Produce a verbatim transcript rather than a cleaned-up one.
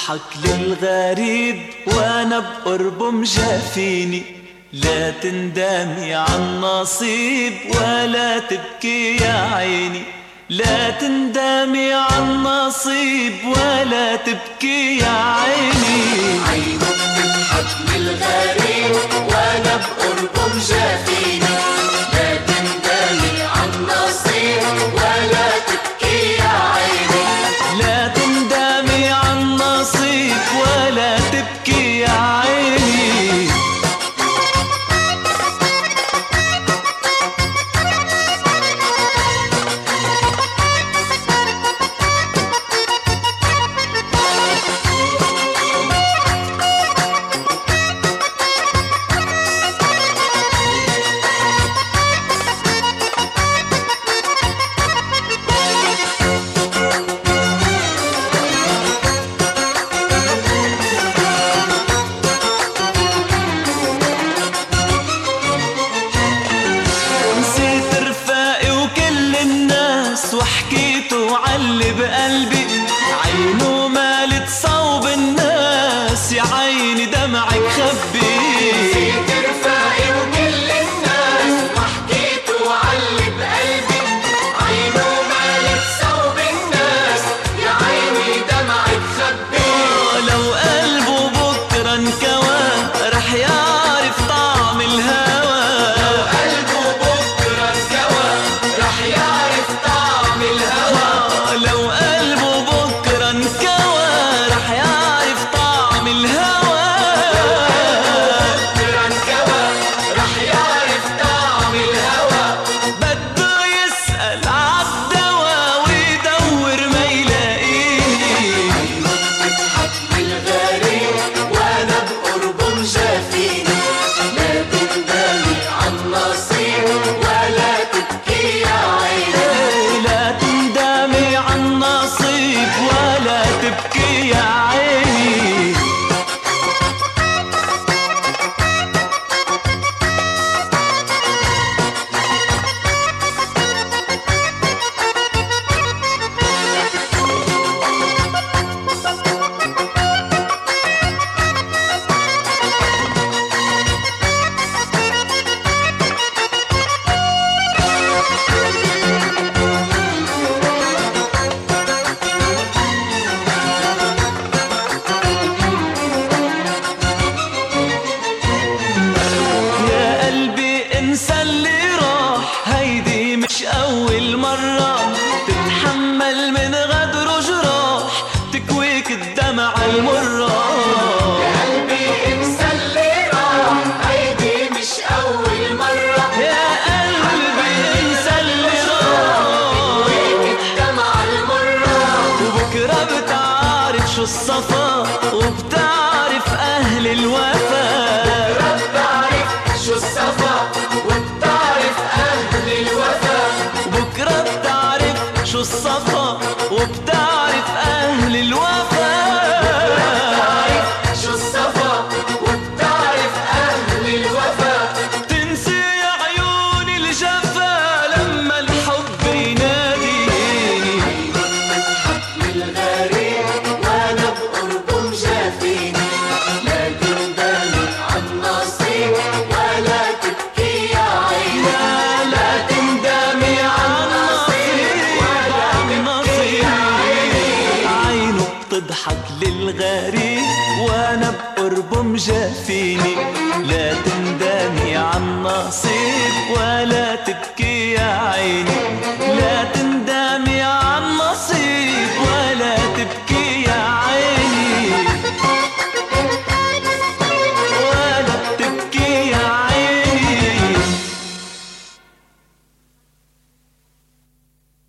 تضحك للغريب وانا بقربه مجافيني، لا تندمي عالنصيب ولا تبكي يا عيني، لا تندمي عالنصيب ولا تبكي يا عيني. عينه بتضحك للغريب وانا بقربه مجافيني، لا تندمي عالنصيب ولا تبكي يا عيني، لا تندمي عالنصيب ولا تبكي يا عيني. وحكيته عاللي بقلبي، عينه مالت صوب الناس، يا عيني دمعك خبي. نسيت رفاقي وكل الناس، وحكيته عاللي بقلبي، عينه مالت صوب الناس، يا عيني دمعك خبي. لو قلبه بكره انكوى رح يعرف طعم الهوى، لو قلبه بكره انكوى رح يعرف طعم الهوى، لو قلبه بكره انكوى رح يعرف طعم الهوى، بكره انكوى رح يعرف طعم الهوى. بده يسأل عالدوا ويدور ما يلاقيني. عينه بتضحك للغريب وانا بقربه مجافيني، لا تندمي عالنصيب ولا تبكي يا عيني، لا تندمي عالنصيب ولا تبكي يا عيني. يا قلبي انسى اللي راح، هيدي مش أول مرة تتحمل من غدر جراح تكويك الدمع المرة. يا قلبي انسى اللي راح، هيدي مش أول مرة، يا قلبي انسى اللي راح تكويك الدمع المرة، وبكرة بتعرف شو الصفا وبتعرف أهل الوفا. بتعرف شو الصفا وبتعرف أهل الوفا، بكرة بتعرف شو الصفا وبتعرف أهل الوفا. بتعرف شو الصفا وبتعرف أهل الوفا. تنسي يا عيوني الجفا لما الحب يناديني. عينه بتضحك للغريب وانا بقربه مجافيني، لا تندمي عالنصيب ولا تبكي يا عيني، لا لا تندمي عالنصيب عالنصيب. عينه بتضحك للغريب وانا بقربه مجافيني، لا تندمي عالنصيب